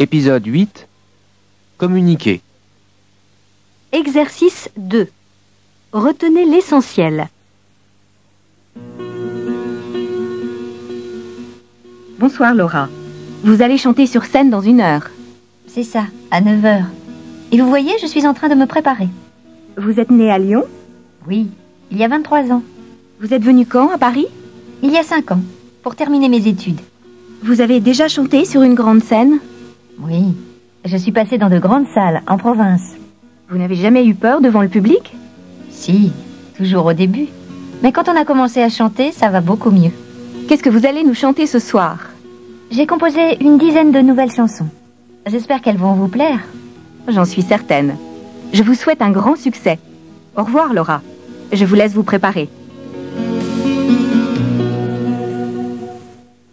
Épisode 8. Communiquer. Exercice 2. Retenez l'essentiel. Bonsoir Laura. Vous allez chanter sur scène dans 1 heure. C'est ça, à 9 h. Et vous voyez, je suis en train de me préparer. Vous êtes née à Lyon? Oui, il y a 23 ans. Vous êtes venue quand, à Paris? Il y a 5 ans, pour terminer mes études. Vous avez déjà chanté sur une grande scène? Oui, je suis passée dans de grandes salles, en province. Vous n'avez jamais eu peur devant le public? Si, toujours au début. Mais quand on a commencé à chanter, ça va beaucoup mieux. Qu'est-ce que vous allez nous chanter ce soir? J'ai composé une dizaine de nouvelles chansons. J'espère qu'elles vont vous plaire. J'en suis certaine. Je vous souhaite un grand succès. Au revoir Laura. Je vous laisse vous préparer.